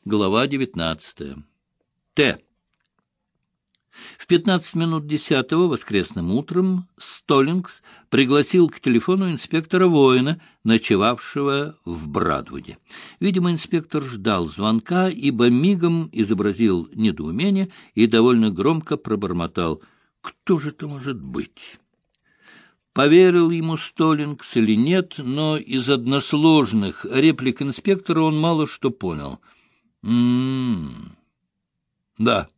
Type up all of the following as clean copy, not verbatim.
Глава 19. Т. В 15 минут 10-го воскресным утром Столлингс пригласил к телефону инспектора Воина, ночевавшего в Брадвуде. Видимо, инспектор ждал звонка, ибо мигом изобразил недоумение и довольно громко пробормотал: «Кто же это может быть?» Поверил ему Столлингс или нет, но из односложных реплик инспектора он мало что понял. Да.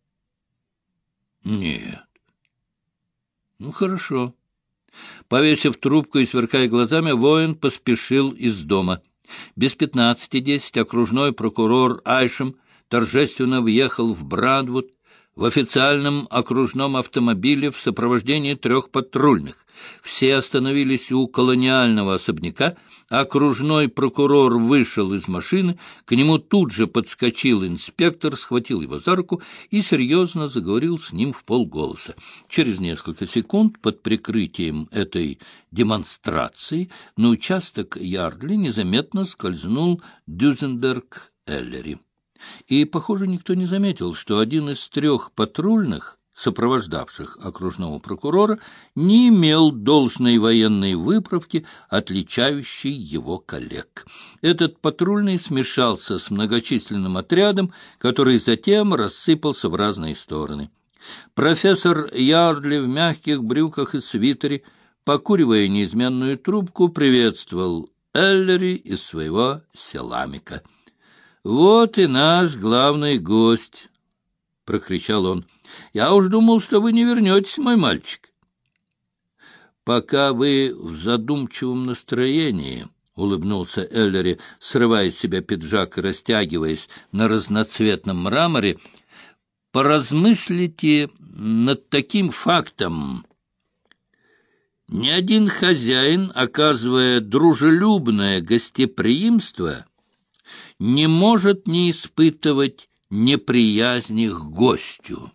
Нет. Ну, хорошо. Повесив трубку и сверкая глазами, воин поспешил из дома. Без 15:10 окружной прокурор Айшем торжественно въехал в Брадвуд в официальном окружном автомобиле в сопровождении 3 патрульных. Все остановились у колониального особняка. Окружной прокурор вышел из машины, к нему тут же подскочил инспектор, схватил его за руку и серьезно заговорил с ним вполголоса. Через несколько секунд под прикрытием этой демонстрации на участок Ярдли незаметно скользнул Дюзенберг Эллери. И, похоже, никто не заметил, что один из 3 патрульных, сопровождавших окружного прокурора, не имел должной военной выправки, отличающей его коллег. Этот патрульный смешался с многочисленным отрядом, который затем рассыпался в разные стороны. Профессор Ярдли в мягких брюках и свитере, покуривая неизменную трубку, приветствовал Эллери из своего селамика. «Вот и наш главный гость», — прокричал он. «Я уж думал, что вы не вернетесь, мой мальчик». «Пока вы в задумчивом настроении», — улыбнулся Эллери, срывая с себя пиджак и растягиваясь на разноцветном мраморе, — «поразмыслите над таким фактом. Ни один хозяин, оказывая дружелюбное гостеприимство, не может не испытывать неприязни к гостю».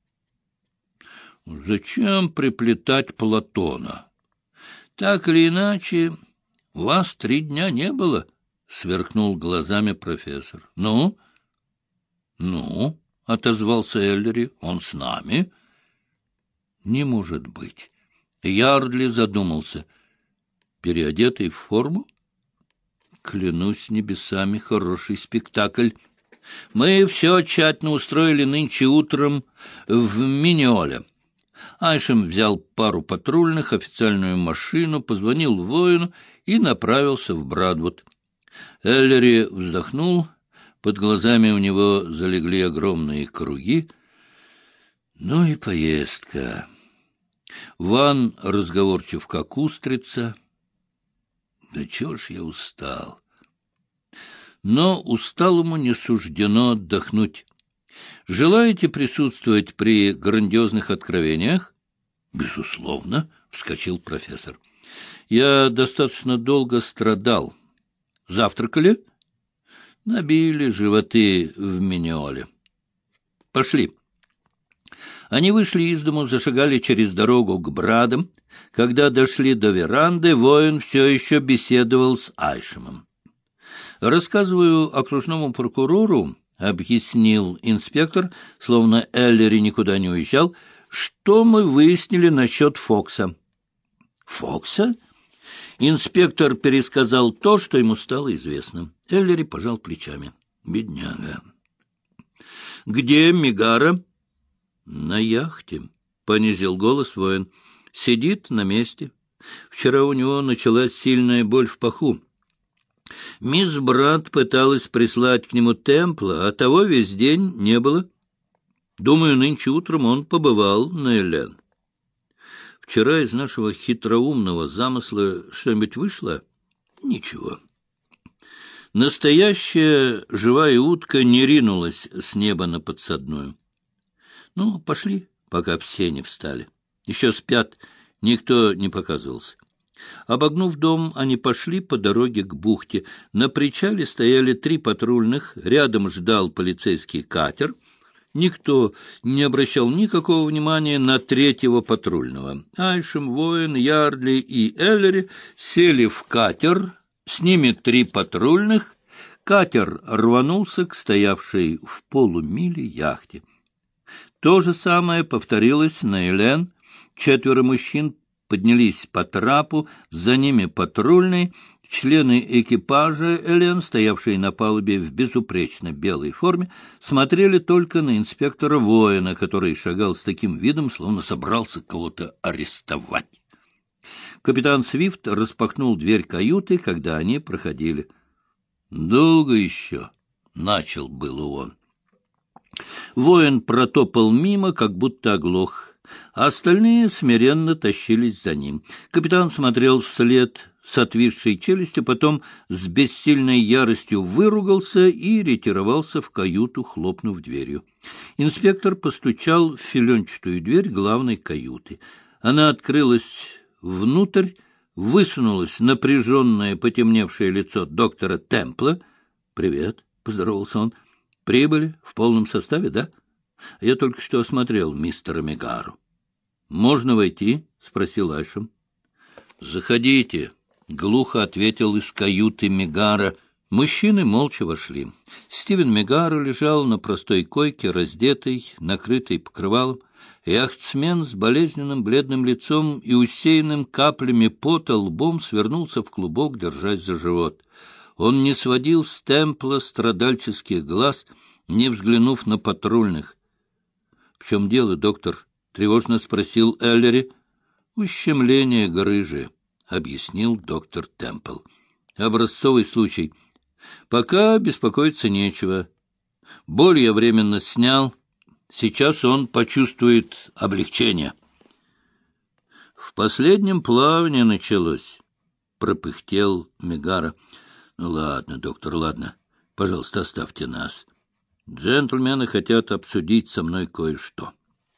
«Зачем приплетать Платона? Так или иначе, вас 3 дня не было», — сверкнул глазами профессор. «Ну?» — отозвался Эллери. «Он с нами?» «Не может быть». Ярдли задумался. «Переодетый в форму? Клянусь небесами, хороший спектакль. Мы все тщательно устроили нынче утром в Миньоле». Айшем взял пару патрульных, официальную машину, позвонил воину и направился в Брадвуд. Эллери вздохнул, под глазами у него залегли огромные круги. Ну и поездка. Ван разговорчив, как устрица. Да чего ж я устал. Но усталому не суждено отдохнуть. «Желаете присутствовать при грандиозных откровениях?» «Безусловно», — вскочил профессор. «Я достаточно долго страдал. Завтракали?» «Набили животы в Миньоле. Пошли». Они вышли из дому, зашагали через дорогу к Брадам. Когда дошли до веранды, воин все еще беседовал с Айшемом. «Рассказываю окружному прокурору», — объяснил инспектор, словно Эллери никуда не уезжал, — «что мы выяснили насчет Фокса». «Фокса?» Инспектор пересказал то, что ему стало известно. Эллери пожал плечами. «Бедняга». «Где Мегара?» «На яхте», — понизил голос воин. «Сидит на месте. Вчера у него началась сильная боль в паху. Мисс Брат пыталась прислать к нему Темпла, а того весь день не было. Думаю, нынче утром он побывал на Элен. Вчера из нашего хитроумного замысла что-нибудь вышло? Ничего. Настоящая живая утка не ринулась с неба на подсадную. Ну, пошли, пока все не встали. Еще спят, никто не показывался». Обогнув дом, они пошли по дороге к бухте. На причале стояли 3 патрульных, рядом ждал полицейский катер. Никто не обращал никакого внимания на 3-го патрульного. Айшем, воин, Ярдли и Эллери сели в катер, с ними 3 патрульных. Катер рванулся к стоявшей в полумиле яхте. То же самое повторилось на Элен. 4 мужчин поднялись по трапу, за ними патрульный. Члены экипажа Элен, стоявшие на палубе в безупречно белой форме, смотрели только на инспектора Воина, который шагал с таким видом, словно собрался кого-то арестовать. Капитан Свифт распахнул дверь каюты, когда они проходили. «Долго еще?» — начал было он. Воин протопал мимо, как будто оглох, а остальные смиренно тащились за ним. Капитан смотрел вслед с отвисшей челюстью, потом с бессильной яростью выругался и ретировался в каюту, хлопнув дверью. Инспектор постучал в филенчатую дверь главной каюты. Она открылась внутрь, высунулось напряженное потемневшее лицо доктора Темпла. «Привет», — поздоровался он. «Прибыли в полном составе, да? Я только что осмотрел мистера Мегару». «Можно войти?» — спросил Айшем. «Заходите», — глухо ответил из каюты Мегара. Мужчины молча вошли. Стивен Мегару лежал на простой койке, раздетый, накрытый покрывалом. Яхтсмен с болезненным бледным лицом и усеянным каплями пота лбом свернулся в клубок, держась за живот. Он не сводил с Темпла страдальческих глаз, не взглянув на патрульных. — В чем дело, доктор? — тревожно спросил Эллери. — Ущемление грыжи, — объяснил доктор Темпл. — Образцовый случай. Пока беспокоиться нечего. Боль я временно снял. Сейчас он почувствует облегчение. — В последнем плавании началось, — пропыхтел Мегара. — Ну, ладно, доктор, ладно. Пожалуйста, оставьте нас. Джентльмены хотят обсудить со мной кое-что.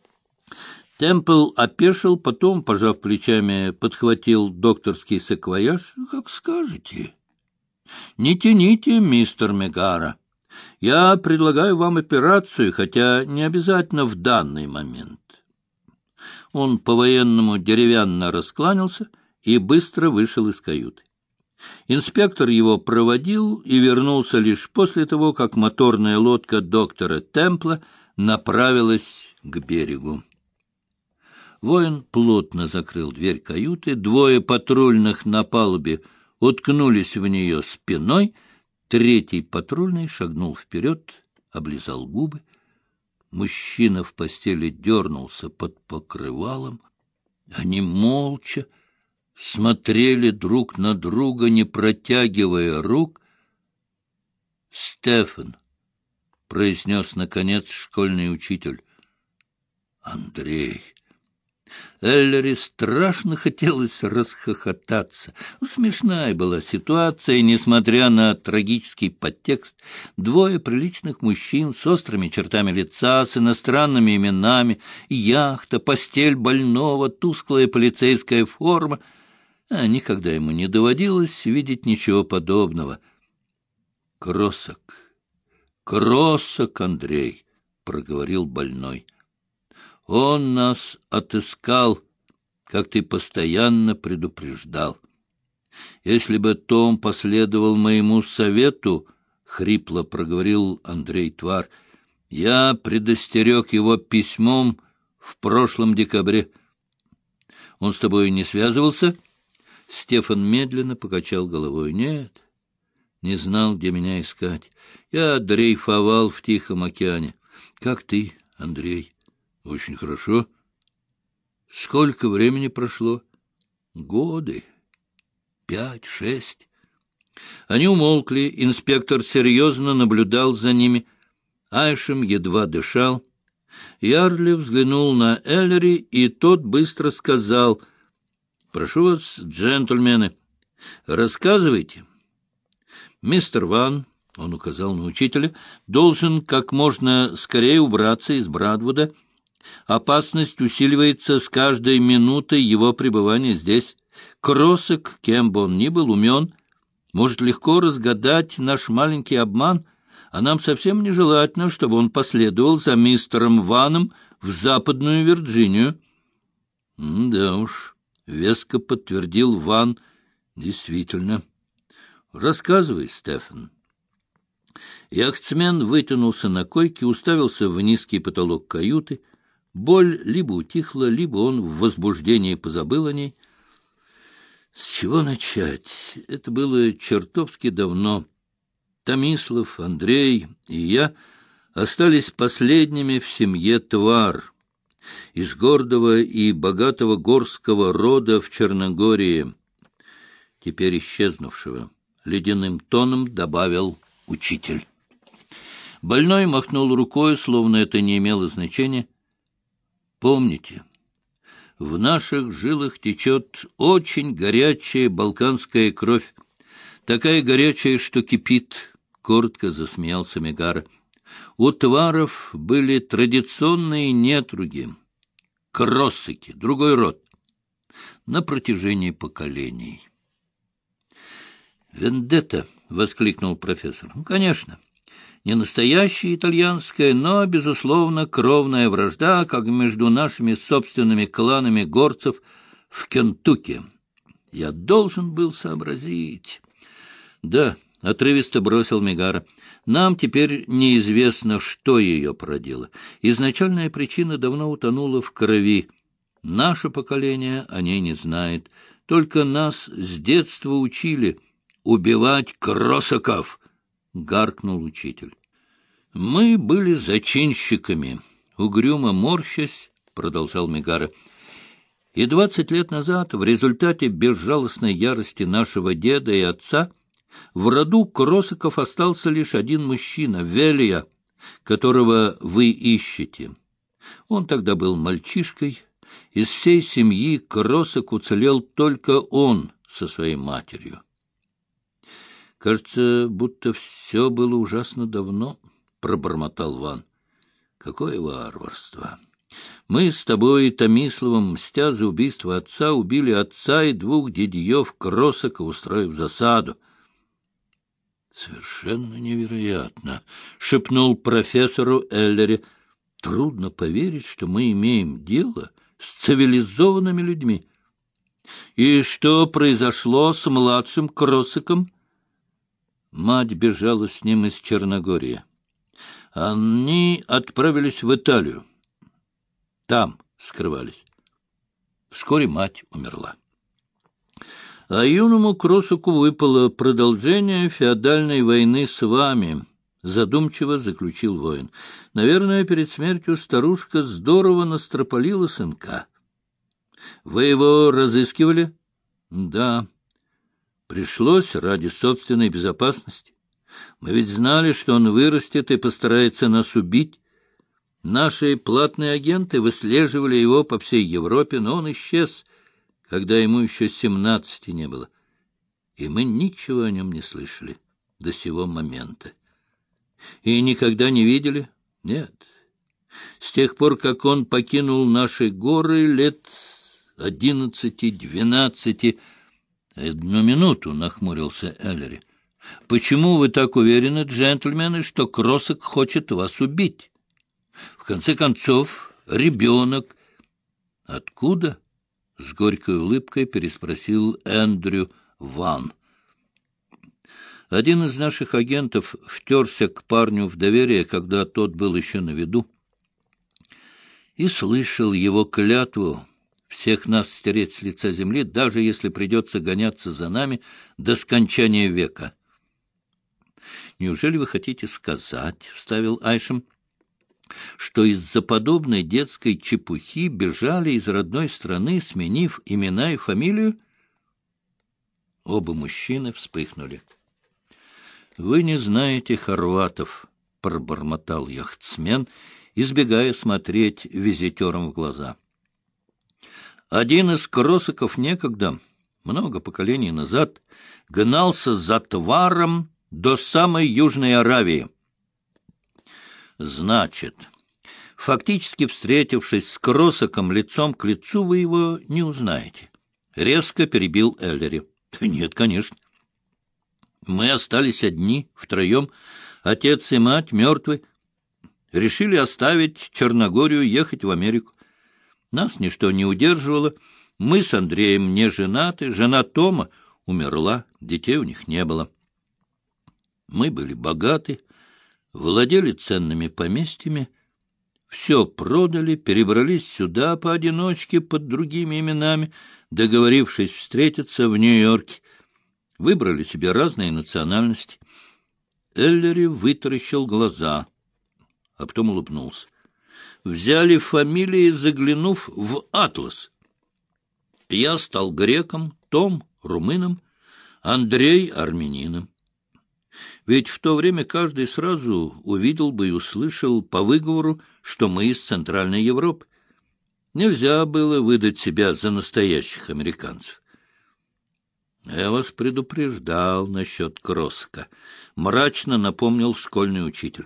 Темпл опешил, потом, пожав плечами, подхватил докторский саквояж. — Как скажете. — Не тяните, мистер Мегара. Я предлагаю вам операцию, хотя не обязательно в данный момент. Он по-военному деревянно раскланялся и быстро вышел из каюты. Инспектор его проводил и вернулся лишь после того, как моторная лодка доктора Темпла направилась к берегу. Воин плотно закрыл дверь каюты, 2 патрульных на палубе уткнулись в нее спиной, 3-й патрульный шагнул вперед, облизал губы. Мужчина в постели дернулся под покрывалом. Они молча смотрели друг на друга, не протягивая рук. — Стефан, — произнес, наконец, школьный учитель. — Андрей. Эллери страшно хотелось расхохотаться. Смешная была ситуация, и, несмотря на трагический подтекст, 2 приличных мужчин с острыми чертами лица, с иностранными именами, яхта, постель больного, тусклая полицейская форма. Никогда ему не доводилось видеть ничего подобного. — Кроссок, Андрей, — проговорил больной. Он нас отыскал, как ты постоянно предупреждал. Если бы Том последовал моему совету, — хрипло проговорил Андрей Твар, — я предостерег его письмом в прошлом декабре. Он с тобой не связывался? Стефан медленно покачал головой. Нет, не знал, где меня искать. Я дрейфовал в Тихом океане. Как ты, Андрей? Очень хорошо. Сколько времени прошло? Годы. 5-6. Они умолкли. Инспектор серьезно наблюдал за ними. Айшем едва дышал. Ярли взглянул на Эллери, и тот быстро сказал: — Прошу вас, джентльмены, рассказывайте. Мистер Ван, — он указал на учителя, — должен как можно скорее убраться из Брадвуда. Опасность усиливается с каждой минутой его пребывания здесь. Кроссок, кем бы он ни был, умен, может легко разгадать наш маленький обман, а нам совсем нежелательно, чтобы он последовал за мистером Ваном в Западную Вирджинию. — Да уж, — веско подтвердил Ван, — действительно. — Рассказывай, Стефан. Яхтсмен вытянулся на койке, уставился в низкий потолок каюты. Боль либо утихла, либо он в возбуждении позабыл о ней. С чего начать? Это было чертовски давно. Томислав, Андрей и я остались последними в семье Твар, из гордого и богатого горского рода в Черногории, теперь исчезнувшего. Ледяным тоном добавил учитель. Больной махнул рукой, словно это не имело значения. Помните, в наших жилах течет очень горячая балканская кровь, такая горячая, что кипит, — коротко засмеялся Мегара. У тваров были традиционные недруги, кроссыки, другой род, на протяжении поколений. «Вендетта!» — воскликнул профессор. «Ну, конечно, не настоящая итальянская, но, безусловно, кровная вражда, как между нашими собственными кланами горцев в Кентукки. Я должен был сообразить». «Да», — отрывисто бросил Мегара, — «нам теперь неизвестно, что ее породило. Изначальная причина давно утонула в крови. Наше поколение о ней не знает. Только нас с детства учили убивать кроссаков», — гаркнул учитель. «Мы были зачинщиками», — угрюмо морщась, продолжал Мегара. «И 20 лет назад, в результате безжалостной ярости нашего деда и отца, в роду Кроссаков остался лишь один мужчина — Велия, которого вы ищете. Он тогда был мальчишкой. Из всей семьи Кроссак уцелел только он со своей матерью. Кажется, будто все было ужасно давно, — пробормотал Ван. Какое варварство! Мы с тобой, Томиславом, мстя за убийство отца, убили отца и двух дядьев Кроссака, устроив засаду. — Совершенно невероятно, — шепнул профессору Эллери. — Трудно поверить, что мы имеем дело с цивилизованными людьми. И что произошло с младшим Кроссаком? Мать бежала с ним из Черногории. Они отправились в Италию. Там скрывались. Вскоре мать умерла. А юному Кроссаку выпало продолжение феодальной войны с вами, — задумчиво заключил воин. Наверное, перед смертью старушка здорово настропалила сынка. Вы его разыскивали? Да. Пришлось ради собственной безопасности. Мы ведь знали, что он вырастет и постарается нас убить. Наши платные агенты выслеживали его по всей Европе, но он исчез, когда ему еще 17 не было. И мы ничего о нем не слышали до сего момента. И никогда не видели? Нет. С тех пор, как он покинул наши горы лет 11-12... Одну минуту, — нахмурился Эллери. — Почему вы так уверены, джентльмены, что Кроссак хочет вас убить? В конце концов, ребенок. — Откуда? — с горькой улыбкой переспросил Эндрю Ван. Один из наших агентов втерся к парню в доверие, когда тот был еще на виду, и слышал его клятву всех нас стереть с лица земли, даже если придется гоняться за нами до скончания века. — Неужели вы хотите сказать, — вставил Айшем, — что из-за подобной детской чепухи бежали из родной страны, сменив имена и фамилию? Оба мужчины вспыхнули. — Вы не знаете хорватов, — пробормотал яхтсмен, избегая смотреть визитерам в глаза. Один из Кроссаков некогда, много поколений назад, гнался за Тваром до самой Южной Аравии. Значит, фактически встретившись с Кроссаком лицом к лицу, вы его не узнаете. Резко перебил Эллери. Нет, конечно. Мы остались одни, втроем, отец и мать мертвы. Решили оставить Черногорию, ехать в Америку. Нас ничто не удерживало. Мы с Андреем не женаты. Жена Тома умерла, детей у них не было. Мы были богаты, владели ценными поместьями, все продали, перебрались сюда поодиночке под другими именами, договорившись встретиться в Нью-Йорке, выбрали себе разные национальности. Эллери вытаращил глаза, а потом улыбнулся. Взяли фамилии, заглянув в атлас. Я стал греком, Том — румыном, Андрей — армянином. Ведь в то время каждый сразу увидел бы и услышал по выговору, что мы из Центральной Европы. Нельзя было выдать себя за настоящих американцев. Я вас предупреждал насчет Кросска, — мрачно напомнил школьный учитель.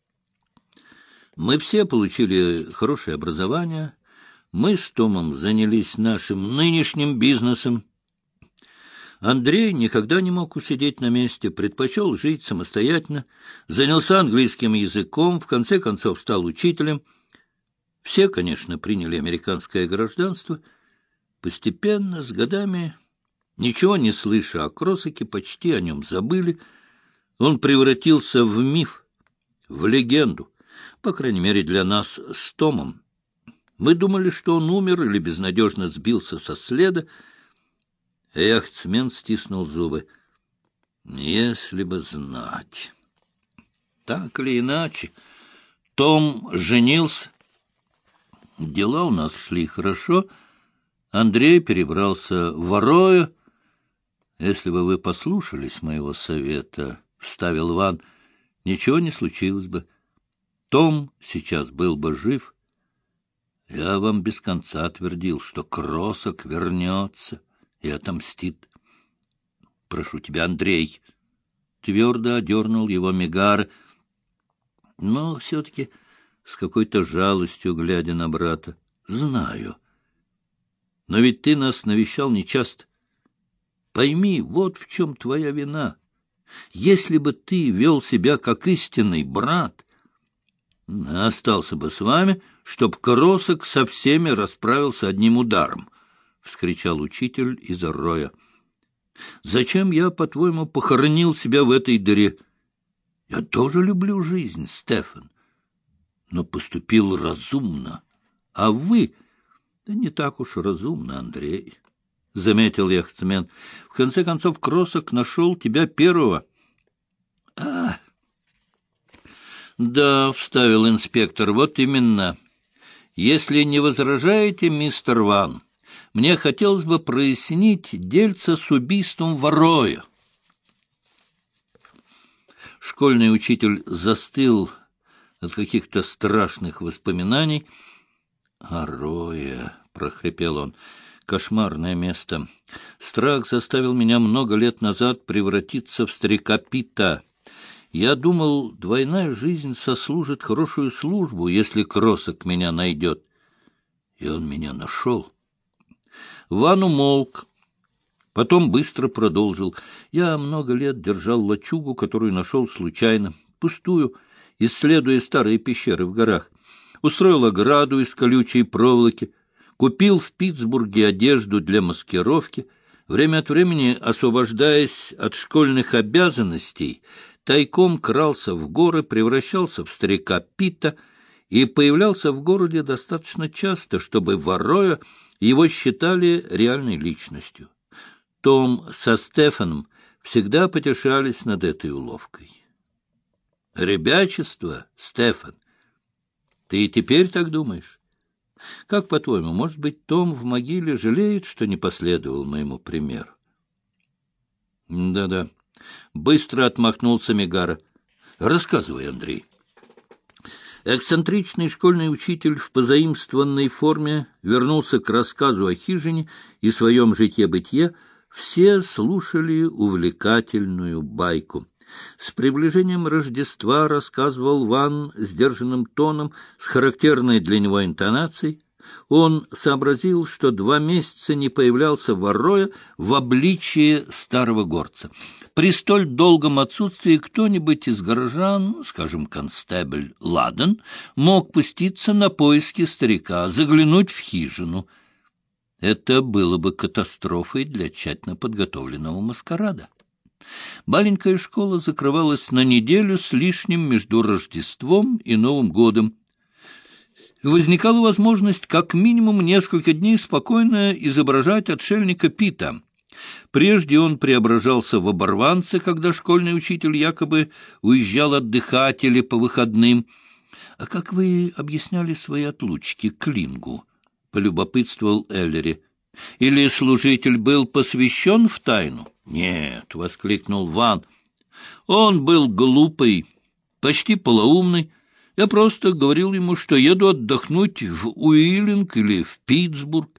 Мы все получили хорошее образование, мы с Томом занялись нашим нынешним бизнесом. Андрей никогда не мог усидеть на месте, предпочел жить самостоятельно, занялся английским языком, в конце концов стал учителем. Все, конечно, приняли американское гражданство. Постепенно, с годами, ничего не слыша о Кросаке, почти о нем забыли. Он превратился в миф, в легенду, по крайней мере для нас с Томом. Мы думали, что он умер или безнадежно сбился со следа. Яхтсмен стиснул зубы. Если бы знать. Так или иначе, Том женился. Дела у нас шли хорошо. Андрей перебрался в Арою. Если бы вы послушались моего совета, — вставил Иван, — ничего не случилось бы. Том сейчас был бы жив. Я вам без конца твердил, что Кросак вернется и отомстит. Прошу тебя, Андрей, — твердо одернул его Мегара, но все-таки с какой-то жалостью, глядя на брата. Знаю. Но ведь ты нас навещал нечасто. Пойми, вот в чем твоя вина. Если бы ты вел себя как истинный брат, остался бы с вами, чтоб Кросак со всеми расправился одним ударом, — вскричал учитель из Арроя. Зачем я, по-твоему, похоронил себя в этой дыре? Я тоже люблю жизнь, Стефан, но поступил разумно. А вы... Да не так уж разумно, Андрей, — заметил яхтсмен. В конце концов, Кросак нашел тебя первого. — Да, — вставил инспектор, — вот именно. Если не возражаете, мистер Ван, мне хотелось бы прояснить дельце с убийством в Арое. Школьный учитель застыл от каких-то страшных воспоминаний. «Ароя», — прохрипел он, — «кошмарное место. Страх заставил меня много лет назад превратиться в старика Пита. Я думал, двойная жизнь сослужит хорошую службу, если Кросак меня найдет. И он меня нашел». Ван умолк, потом быстро продолжил. «Я много лет держал лачугу, которую нашел случайно, пустую, исследуя старые пещеры в горах. Устроил ограду из колючей проволоки, купил в Питтсбурге одежду для маскировки, время от времени, освобождаясь от школьных обязанностей, тайком крался в горы, превращался в старика Пита и появлялся в городе достаточно часто, чтобы в Арроя его считали реальной личностью. Том со Стефаном всегда потешались над этой уловкой. Ребячество, Стефан. Ты и теперь так думаешь? Как, по-твоему, может быть, Том в могиле жалеет, что не последовал моему примеру? Да-да. Быстро отмахнулся Мегара. Рассказывай, Андрей. Эксцентричный школьный учитель в позаимствованной форме вернулся к рассказу о хижине и своем житье-бытие. Все слушали увлекательную байку. С приближением Рождества рассказывал Ван сдержанным тоном, с характерной для него интонацией. Он сообразил, что 2 месяца не появлялся в Арроя в обличии старого горца. При столь долгом отсутствии кто-нибудь из горожан, скажем, констебль Ладен, мог пуститься на поиски старика, заглянуть в хижину. Это было бы катастрофой для тщательно подготовленного маскарада. Маленькая школа закрывалась на неделю с лишним между Рождеством и Новым годом. Возникала возможность как минимум несколько дней спокойно изображать отшельника Пита. Прежде он преображался в оборванца, когда школьный учитель якобы уезжал отдыхать или по выходным. — А как вы объясняли свои отлучки Клингу? — полюбопытствовал Эллери. — Или служитель был посвящен в тайну? — Нет, — воскликнул Ван. — Он был глупый, почти полоумный. Я просто говорил ему, что еду отдохнуть в Уиллинг или в Питтсбург.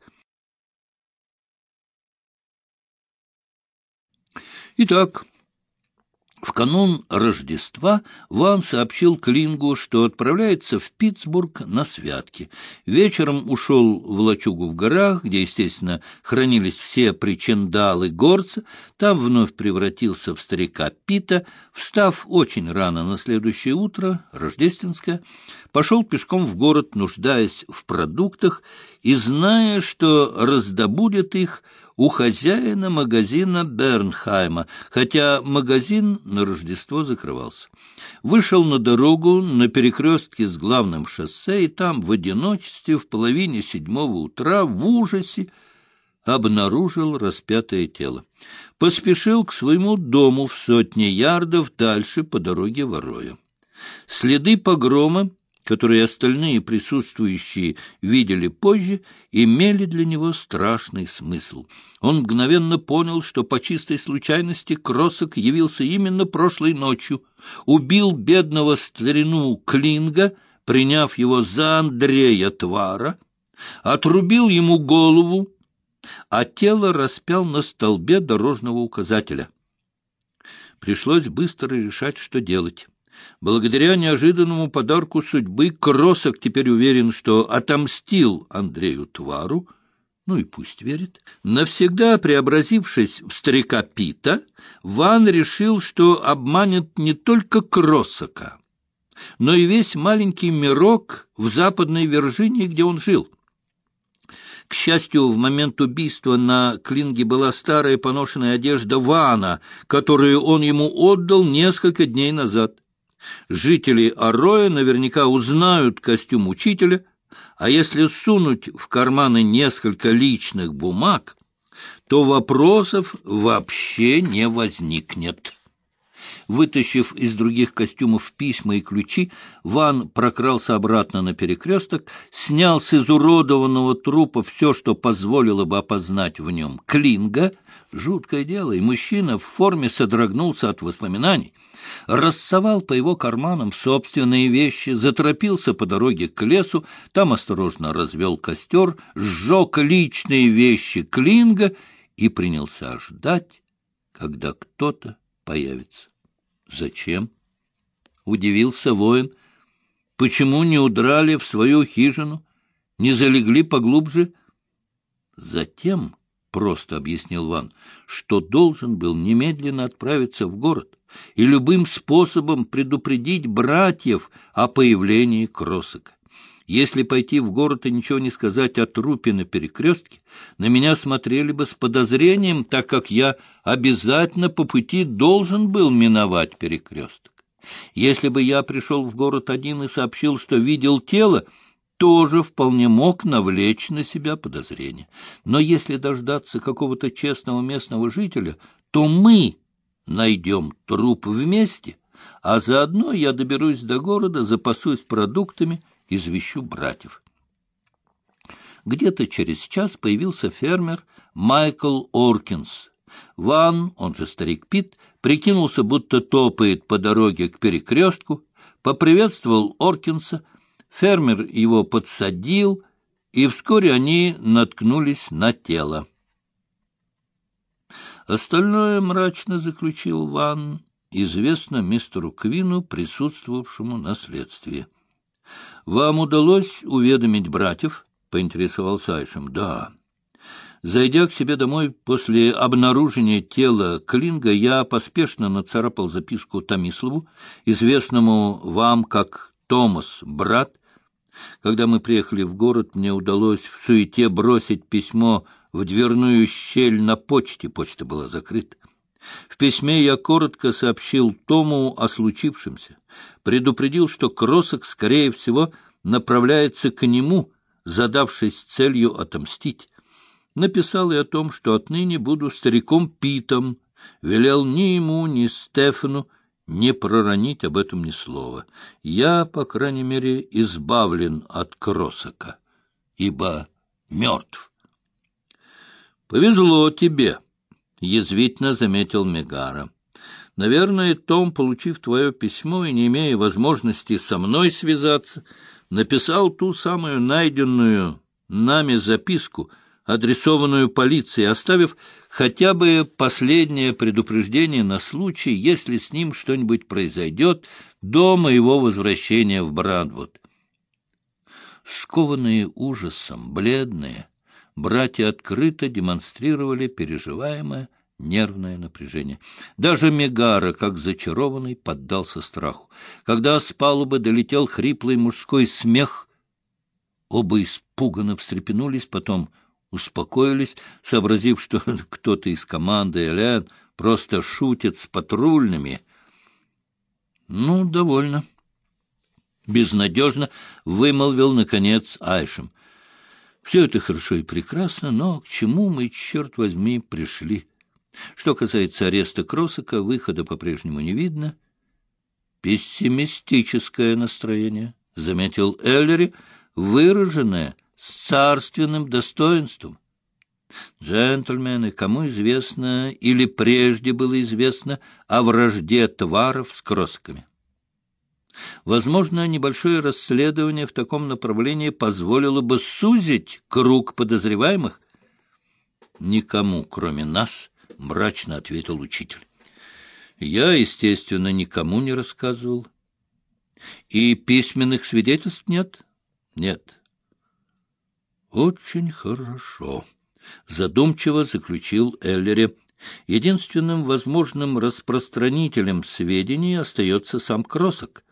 Итак, в канун Рождества Ван сообщил Клингу, что отправляется в Питтсбург на святки. Вечером ушел в лачугу в горах, где, естественно, хранились все причиндалы горца. Там вновь превратился в старика Пита. Встав очень рано на следующее утро, рождественское, пошел пешком в город, нуждаясь в продуктах и зная, что раздобудет их у хозяина магазина Бернхайма, хотя магазин на Рождество закрывался. Вышел на дорогу на перекрестке с главным шоссе, и там в одиночестве в половине 7 утра в ужасе обнаружил распятое тело. Поспешил к своему дому в 100 ярдов дальше по дороге воруя. Следы погрома, которые остальные присутствующие видели позже, имели для него страшный смысл. Он мгновенно понял, что по чистой случайности Кроссак явился именно прошлой ночью, убил бедного старину Клинга, приняв его за Андрея Твара, отрубил ему голову, а тело распял на столбе дорожного указателя. Пришлось быстро решать, что делать. Благодаря неожиданному подарку судьбы Кроссак теперь уверен, что отомстил Андрею Твару, ну и пусть верит. Навсегда преобразившись в старика Пита, Ван решил, что обманет не только Кроссака, но и весь маленький мирок в Западной Вирджинии, где он жил. К счастью, в момент убийства на Клинге была старая поношенная одежда Вана, которую он ему отдал несколько дней назад. Жители Ароя наверняка узнают костюм учителя, а если сунуть в карманы несколько личных бумаг, то вопросов вообще не возникнет. Вытащив из других костюмов письма и ключи, Ван прокрался обратно на перекресток, снял с изуродованного трупа все, что позволило бы опознать в нем Клинга. Жуткое дело, и мужчина в форме содрогнулся от воспоминаний. Рассовал по его карманам собственные вещи, заторопился по дороге к лесу, там осторожно развел костер, сжег личные вещи Клинга и принялся ждать, когда кто-то появится. «Зачем?» — удивился воин. «Почему не удрали в свою хижину, не залегли поглубже?» «Затем», — просто объяснил Ван, — «что должен был немедленно отправиться в город и любым способом предупредить братьев о появлении Кроссака. Если пойти в город и ничего не сказать о трупе на перекрестке, на меня смотрели бы с подозрением, так как я обязательно по пути должен был миновать перекресток. Если бы я пришел в город один и сообщил, что видел тело, тоже вполне мог навлечь на себя подозрение. Но если дождаться какого-то честного местного жителя, то мы найдем труп вместе, а заодно я доберусь до города, запасусь продуктами, извещу братьев». Где-то через час появился фермер Майкл Оркинс. Ван, он же старик Пит, прикинулся, будто топает по дороге к перекрестку, поприветствовал Оркинса, фермер его подсадил, и вскоре они наткнулись на тело. Остальное, мрачно заключил Ван, известно мистеру Квину, присутствовавшему на следствии. — Вам удалось уведомить братьев? — поинтересовался Айшем. — Да. Зайдя к себе домой после обнаружения тела Клинга, я поспешно нацарапал записку Томиславу, известному вам как Томас, брат. Когда мы приехали в город, мне удалось в суете бросить письмо в дверную щель на почте. Почта была закрыта. В письме я коротко сообщил Тому о случившемся, предупредил, что Кросок, скорее всего, направляется к нему, задавшись целью отомстить. Написал и о том, что отныне буду стариком Питом, велел ни ему, ни Стефану не проронить об этом ни слова. Я, по крайней мере, избавлен от Кросока, ибо мертв. — Повезло тебе, — язвительно заметил Мегара. — Наверное, Том, получив твое письмо и не имея возможности со мной связаться, написал ту самую найденную нами записку, адресованную полиции, оставив хотя бы последнее предупреждение на случай, если с ним что-нибудь произойдет до моего возвращения в Брандвуд. Скованные ужасом, бледные, братья открыто демонстрировали переживаемое нервное напряжение. Даже Мегара, как зачарованный, поддался страху. Когда с палубы долетел хриплый мужской смех, оба испуганно встрепенулись, потом успокоились, сообразив, что кто-то из команды Элен просто шутит с патрульными. — Ну, довольно. — безнадежно вымолвил, наконец, Айшем. — Все это хорошо и прекрасно, но к чему мы, черт возьми, пришли? Что касается ареста Кросока, выхода по-прежнему не видно. — Пессимистическое настроение, — заметил Эллери, выраженное с царственным достоинством. Джентльмены, кому известно или прежде было известно о вражде Тваров с Кросоками? Возможно, небольшое расследование в таком направлении позволило бы сузить круг подозреваемых? — Никому, кроме нас, — мрачно ответил учитель. — Я, естественно, никому не рассказывал. — И письменных свидетельств нет? — Нет. — Очень хорошо, — задумчиво заключил Эллери. Единственным возможным распространителем сведений остается сам Кросок.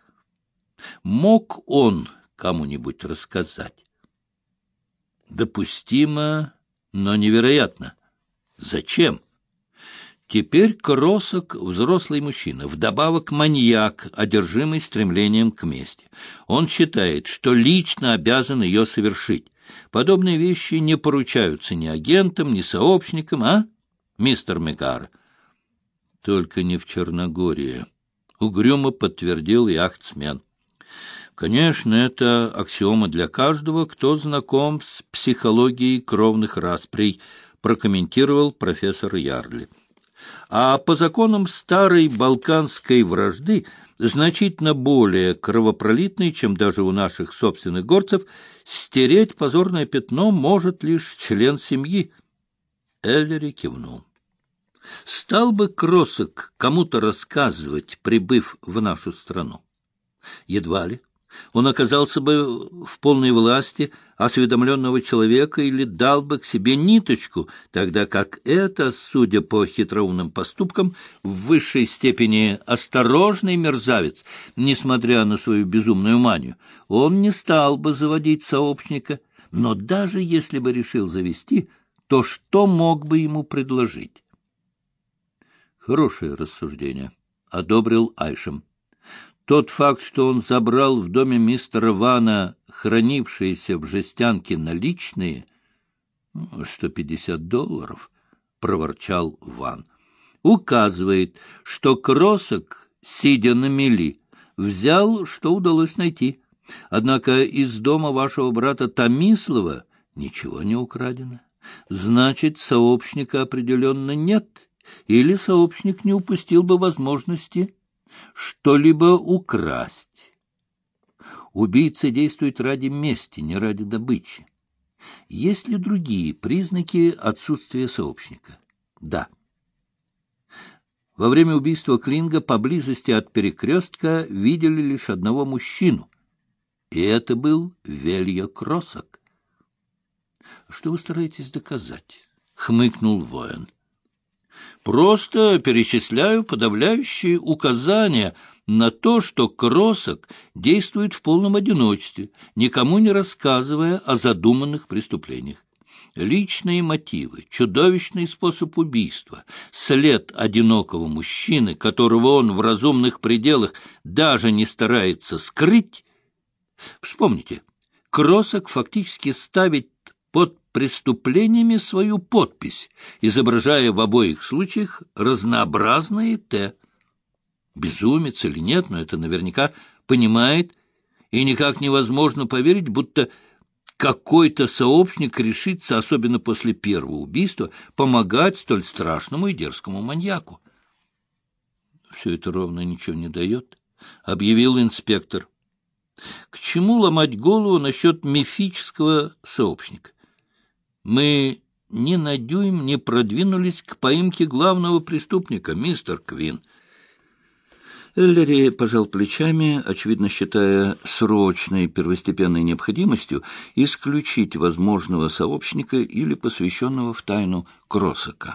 Мог он кому-нибудь рассказать? Допустимо, но невероятно. Зачем? Теперь Кросок — взрослый мужчина, вдобавок маньяк, одержимый стремлением к мести. Он считает, что лично обязан ее совершить. Подобные вещи не поручаются ни агентам, ни сообщникам, а, мистер Мегара? — Только не в Черногории, — угрюмо подтвердил яхтсмен. — Конечно, это аксиома для каждого, кто знаком с психологией кровных расприй, — прокомментировал профессор Ярли. А по законам старой балканской вражды, значительно более кровопролитной, чем даже у наших собственных горцев, стереть позорное пятно может лишь член семьи. Эллери кивнул. Стал бы Кросок кому-то рассказывать, прибыв в нашу страну? Едва ли. Он оказался бы в полной власти осведомленного человека или дал бы к себе ниточку, тогда как это, судя по хитроумным поступкам, в высшей степени осторожный мерзавец, несмотря на свою безумную манию, он не стал бы заводить сообщника, но даже если бы решил завести, то что мог бы ему предложить? Хорошее рассуждение, — одобрил Айшем. Тот факт, что он забрал в доме мистера Вана хранившиеся в жестянке наличные, $150, — проворчал Ван, — указывает, что Кросок, сидя на мели, взял, что удалось найти. Однако из дома вашего брата Томислава ничего не украдено. Значит, сообщника определенно нет, или сообщник не упустил бы возможности что-либо украсть. Убийца действует ради мести, не ради добычи. Есть ли другие признаки отсутствия сообщника? Да. Во время убийства Клинга поблизости от перекрестка видели лишь одного мужчину, и это был Велья Кросок. — Что вы стараетесь доказать? — хмыкнул воин. Просто перечисляю подавляющие указания на то, что Кросок действует в полном одиночестве, никому не рассказывая о задуманных преступлениях. Личные мотивы, чудовищный способ убийства, след одинокого мужчины, которого он в разумных пределах даже не старается скрыть. Вспомните, Кросок фактически ставит под преступлениями свою подпись, изображая в обоих случаях разнообразные «Т». Безумец или нет, но это наверняка понимает, и никак невозможно поверить, будто какой-то сообщник решится, особенно после первого убийства, помогать столь страшному и дерзкому маньяку. «Все это ровно ничего не дает», — объявил инспектор. «К чему ломать голову насчет мифического сообщника? Мы ни на дюйм не продвинулись к поимке главного преступника, мистер Квин». Эллери пожал плечами, очевидно считая срочной первостепенной необходимостью исключить возможного сообщника или посвященного в тайну Кросока.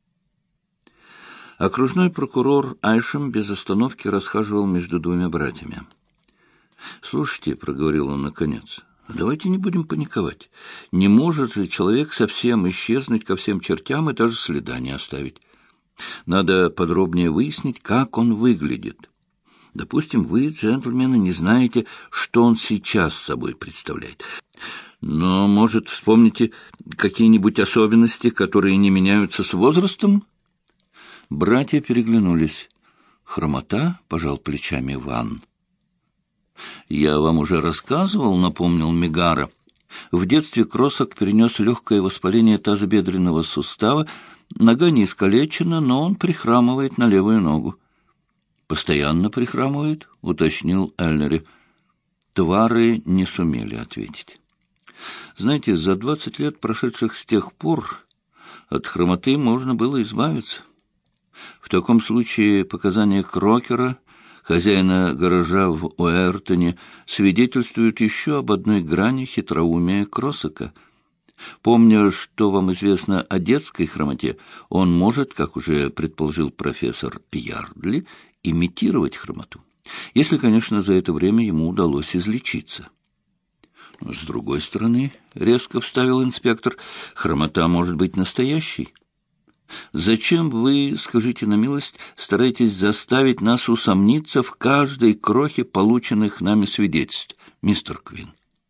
Окружной прокурор Айшем без остановки расхаживал между двумя братьями. «Слушайте», — проговорил он наконец, — «давайте не будем паниковать. Не может же человек совсем исчезнуть ко всем чертям и даже следа не оставить. Надо подробнее выяснить, как он выглядит. Допустим, вы, джентльмены, не знаете, что он сейчас собой представляет. Но, может, вспомните какие-нибудь особенности, которые не меняются с возрастом?» Братья переглянулись. «Хромота?» — пожал плечами Ван. «Я вам уже рассказывал», — напомнил Мегара. В детстве Кросок перенес легкое воспаление тазобедренного сустава. Нога не искалечена, но он прихрамывает на левую ногу. «Постоянно прихрамывает?» — уточнил Эллери. Твары не сумели ответить. «Знаете, за 20 лет, прошедших с тех пор, от хромоты можно было избавиться. В таком случае показания Крокера, хозяина гаража в Уэртоне, свидетельствуют еще об одной грани хитроумия Кросока. Помня, что вам известно о детской хромоте, он может, как уже предположил профессор Ярдли, имитировать хромоту, если, конечно, за это время ему удалось излечиться». «С другой стороны, — резко вставил инспектор, — хромота может быть настоящей. Зачем вы, скажите на милость, стараетесь заставить нас усомниться в каждой крохе полученных нами свидетельств, мистер Квин?»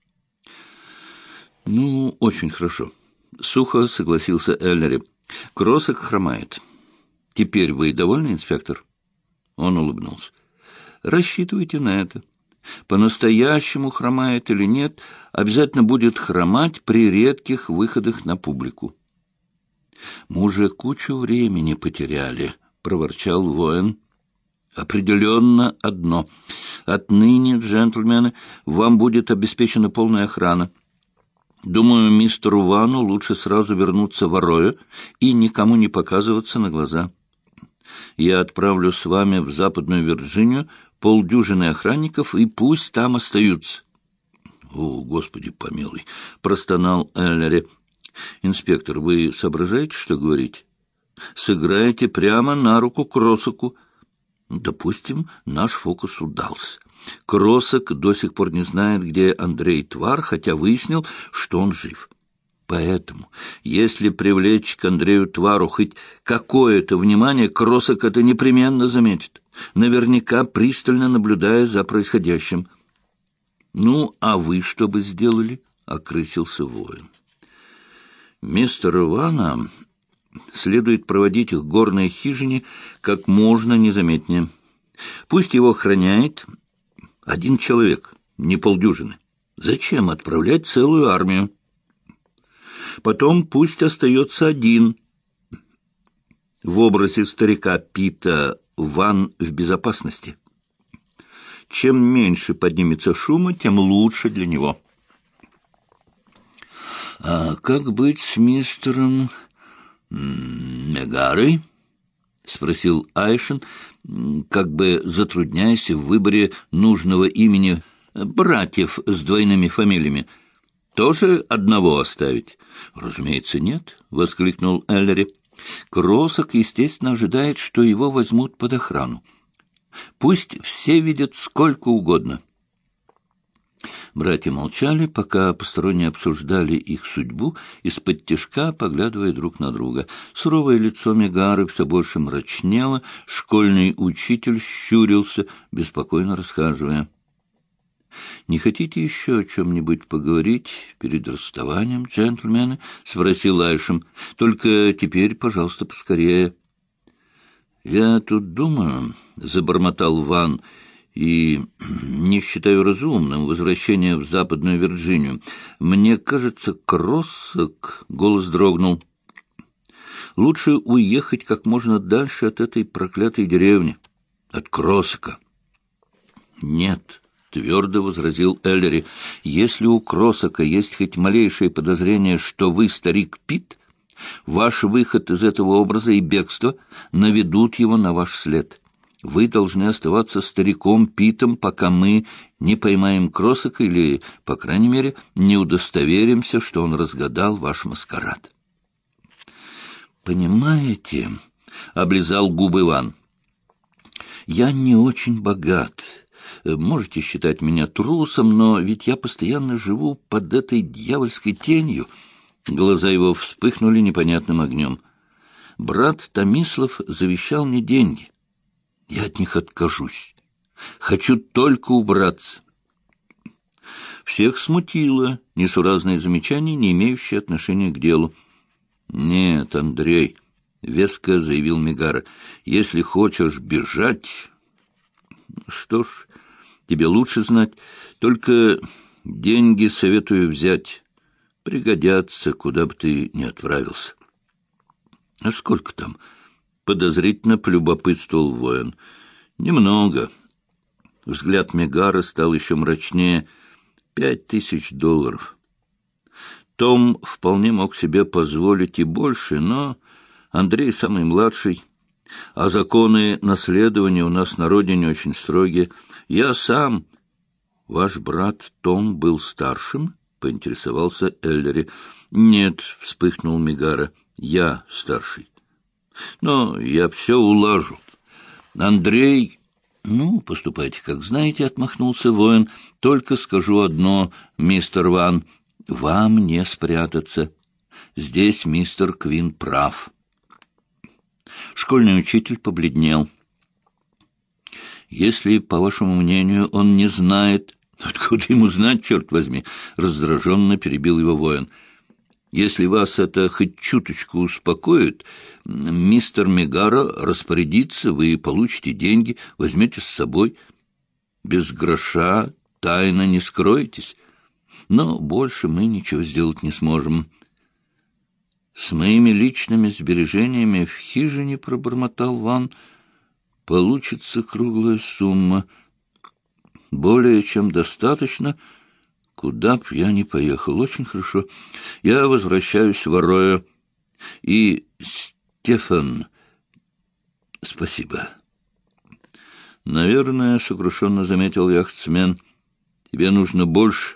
«Ну, очень хорошо», — сухо согласился Эллери. «Кросок хромает. Теперь вы довольны, инспектор?» Он улыбнулся. «Рассчитывайте на это. По-настоящему хромает или нет, обязательно будет хромать при редких выходах на публику». «Мы уже кучу времени потеряли», — проворчал воин. «Определенно одно. Отныне, джентльмены, вам будет обеспечена полная охрана. Думаю, мистеру Вану лучше сразу вернуться в Арроё и никому не показываться на глаза. Я отправлю с вами в Западную Вирджинию полдюжины охранников, и пусть там остаются». «О, Господи помилуй!» — простонал Эллери. «Инспектор, вы соображаете, что говорите? Сыграете прямо на руку Кросоку. Допустим, наш фокус удался. Кросок до сих пор не знает, где Андрей Твар, хотя выяснил, что он жив. Поэтому, если привлечь к Андрею Твару хоть какое-то внимание, Кросок это непременно заметит, наверняка пристально наблюдая за происходящим». «Ну, а вы что бы сделали?» — окрысился воин. «Мистера Вана следует проводить к горной хижине как можно незаметнее. Пусть его охраняет один человек, не полдюжины. Зачем отправлять целую армию? Потом пусть остается один. В образе старика Пита Ван в безопасности. Чем меньше поднимется шума, тем лучше для него». «А как быть с мистером Мегарой?» — спросил Айшен, как бы затрудняясь в выборе нужного имени братьев с двойными фамилиями. «Тоже одного оставить?» «Разумеется, нет», — воскликнул Эллери. «Кросок, естественно, ожидает, что его возьмут под охрану. Пусть все видят сколько угодно». Братья молчали, пока посторонние обсуждали их судьбу, из-под тишка поглядывая друг на друга. Суровое лицо Мегары все больше мрачнело, школьный учитель щурился, беспокойно расхаживая. — Не хотите еще о чем-нибудь поговорить перед расставанием, джентльмены? — спросил Айшем. — Только теперь, пожалуйста, поскорее. — Я тут думаю, — забормотал Ван, — и не считаю разумным возвращение в Западную Вирджинию. Мне кажется, Кроссок... Голос дрогнул. Лучше уехать как можно дальше от этой проклятой деревни, от Кроссока. Нет, — твердо возразил Эллери, — если у Кроссока есть хоть малейшее подозрение, что вы старик Пит, ваш выход из этого образа и бегство наведут его на ваш след. Вы должны оставаться стариком Питом, пока мы не поймаем Кроссока или, по крайней мере, не удостоверимся, что он разгадал ваш маскарад. «Понимаете, — облизал губы Иван, — я не очень богат. Можете считать меня трусом, но ведь я постоянно живу под этой дьявольской тенью». Глаза его вспыхнули непонятным огнем. «Брат Томислав завещал мне деньги. Я от них откажусь. Хочу только убраться». Всех смутило несуразное замечание, не имеющее отношения к делу. «Нет, Андрей», — веско заявил Мегара, — «если хочешь бежать, что ж, тебе лучше знать. Только деньги советую взять. Пригодятся, куда бы ты ни отправился». «А сколько там?» — подозрительно полюбопытствовал воин. «Немного». Взгляд Мегара стал еще мрачнее. $5000. Том вполне мог себе позволить и больше, но Андрей самый младший, а законы наследования у нас на родине очень строгие. Я сам... — Ваш брат Том был старшим? — поинтересовался Эллери. — Нет, — вспыхнул Мегара, — я старший. Но я все улажу. Андрей... — Ну, поступайте, как знаете, — отмахнулся воин. — Только скажу одно, мистер Ван, вам не спрятаться. Здесь мистер Квин прав. Школьный учитель побледнел. — Если, по вашему мнению, он не знает... — Откуда ему знать, черт возьми? — раздраженно перебил его воин. — Если вас это хоть чуточку успокоит, мистер Мегара распорядится, вы получите деньги, возьмете с собой. Без гроша тайно не скроетесь. Но больше мы ничего сделать не сможем. С моими личными сбережениями в хижине, пробормотал Ван, получится круглая сумма. Более чем достаточно, куда б я ни поехал. Очень хорошо. Я возвращаюсь в Ароя. И, Стефан, спасибо. Наверное, сокрушенно заметил яхтсмен, тебе нужно больше.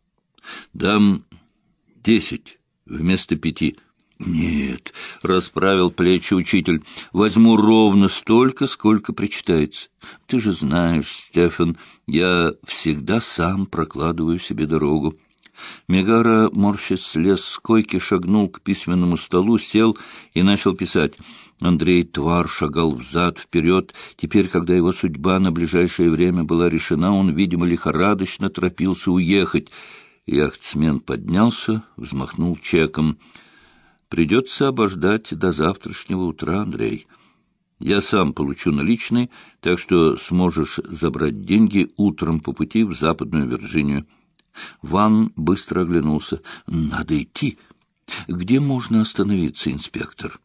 Дам 10 вместо 5. Нет, расправил плечи учитель, возьму ровно столько, сколько причитается. Ты же знаешь, Стефан, я всегда сам прокладываю себе дорогу. Мегара, морщась, слез с койки, шагнул к письменному столу, сел и начал писать. Андрей Твар шагал взад-вперед. Теперь, когда его судьба на ближайшее время была решена, он, видимо, лихорадочно торопился уехать. Яхтсмен поднялся, взмахнул чеком. «Придется обождать до завтрашнего утра, Андрей. Я сам получу наличные, так что сможешь забрать деньги утром по пути в Западную Вирджинию». Ван быстро оглянулся. «Надо идти. Где можно остановиться, инспектор?»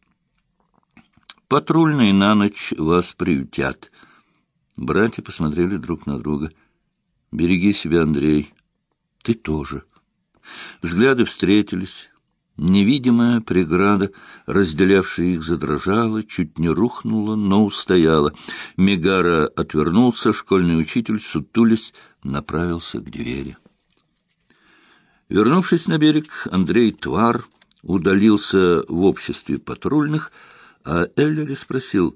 «Патрульные на ночь вас приютят». Братья посмотрели друг на друга. «Береги себя, Андрей. Ты тоже». Взгляды встретились. Невидимая преграда, разделявшая их, задрожала, чуть не рухнула, но устояла. Мегара отвернулся, школьный учитель, сутулясь, направился к двери. Вернувшись на берег, Андрей Твар удалился в обществе патрульных, а Эллери спросил,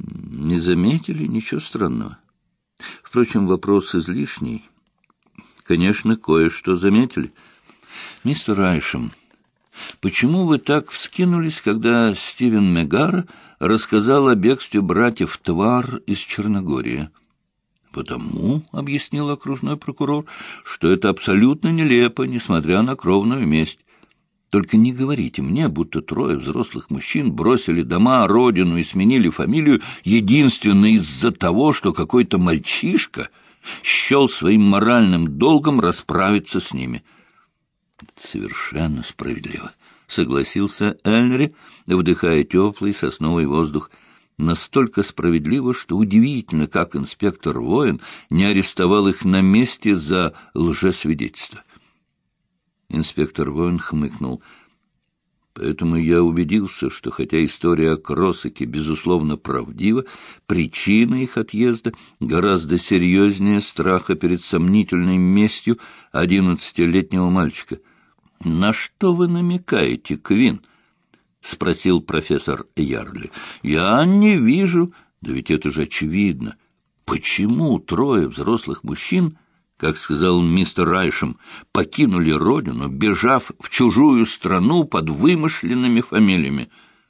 не заметили ничего странного. Впрочем, вопрос излишний. конечно, кое-что заметили. Мистер Райшем, почему вы так вскинулись, когда Стивен Мегара рассказал о бегстве братьев Твар из Черногории? Потому, — объяснил окружной прокурор, — что это абсолютно нелепо, несмотря на кровную месть. Только не говорите мне, будто трое взрослых мужчин бросили дома, родину и сменили фамилию единственно из-за того, что какой-то мальчишка счел своим моральным долгом расправиться с ними. Совершенно справедливо, — согласился Эльнери, вдыхая теплый сосновый воздух. Настолько справедливо, что удивительно, как инспектор Воин не арестовал их на месте за лжесвидетельство. Инспектор Воин хмыкнул. Поэтому я убедился, что хотя история о Кросаке, безусловно, правдива, причина их отъезда гораздо серьезнее страха перед сомнительной местью 11-летнего мальчика. — На что вы намекаете, Квин? — спросил профессор Ярли. — Я не вижу. Да ведь это же очевидно. Почему трое взрослых мужчин, как сказал мистер Райшем, покинули родину, бежав в чужую страну под вымышленными фамилиями?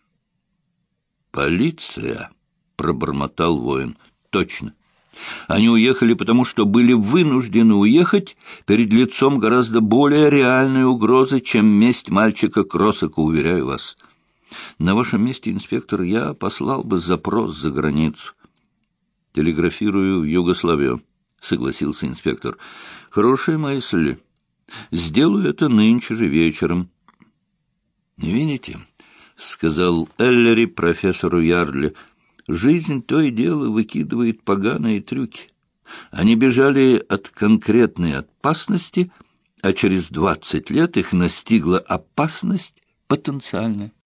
«Полиция», — пробормотал воин. «Точно. Они уехали, потому что были вынуждены уехать перед лицом гораздо более реальной угрозы, чем месть мальчика Кросака, уверяю вас. На вашем месте, инспектор, я послал бы запрос за границу. Телеграфирую в Югославию», — согласился инспектор. — Хорошая мысль. Сделаю это нынче же вечером. — Видите, — сказал Эллери профессору Ярли, — жизнь то и дело выкидывает поганые трюки. Они бежали от конкретной опасности, а через 20 лет их настигла опасность потенциальная.